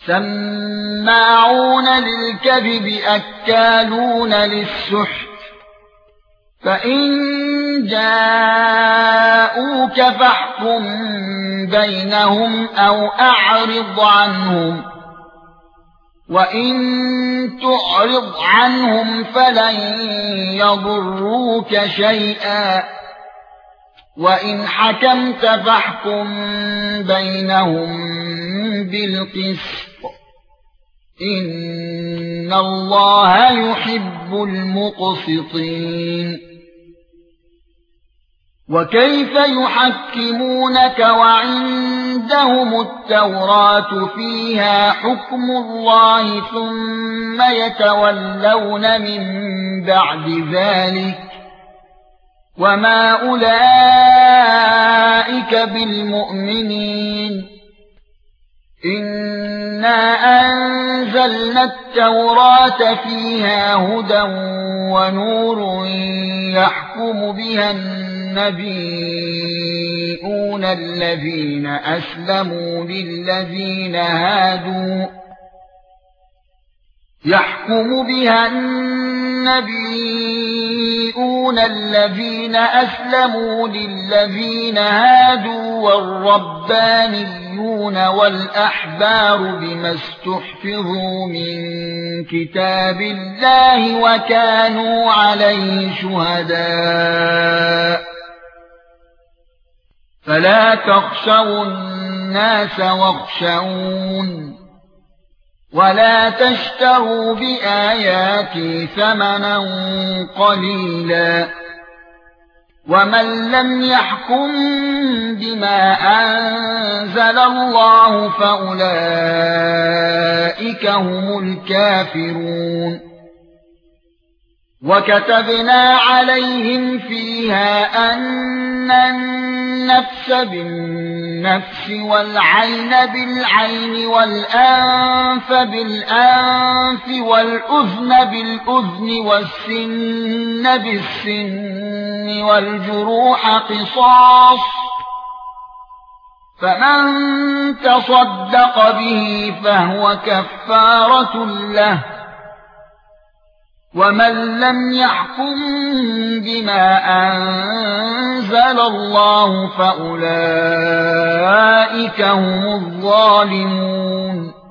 سماعون للكذب أكالون للسحت فإن جاءوك فاحكم بينهم أو أعرض عنهم وإن تعرض عنهم فلن يضروك شيئا وإن حكمت فاحكم بينهم بالقسط إن الله يحب المقسطين وكيف يحكمونك وعندهم التوراة فيها حكم الله ثم يتولون من بعد ذلك وما أولئك بالمؤمنين إنا أنزلنا التوراة فيها هدى ونور يحكم بها النبيون الذين أسلموا للذين هادوا والربانيون والأحبار بما استحفظوا من كتاب الله وكانوا عليه شهداء فلا تخشوا الناس واخشون ولا تشتروا بآياتي ثمنا قليلا ومن لم يحكم بما أنزل الله فأولئك هم الكافرون وكتبنا عليهم فيها أن النفس بالنفس والعين بالعين والأنف بالأنف والأذن بالأذن والسن بالسن والجروح قصاص فمن تصدق به فهو كفارة له ومن لم يحكم بما أنزل الله فأولئك هم الظالمون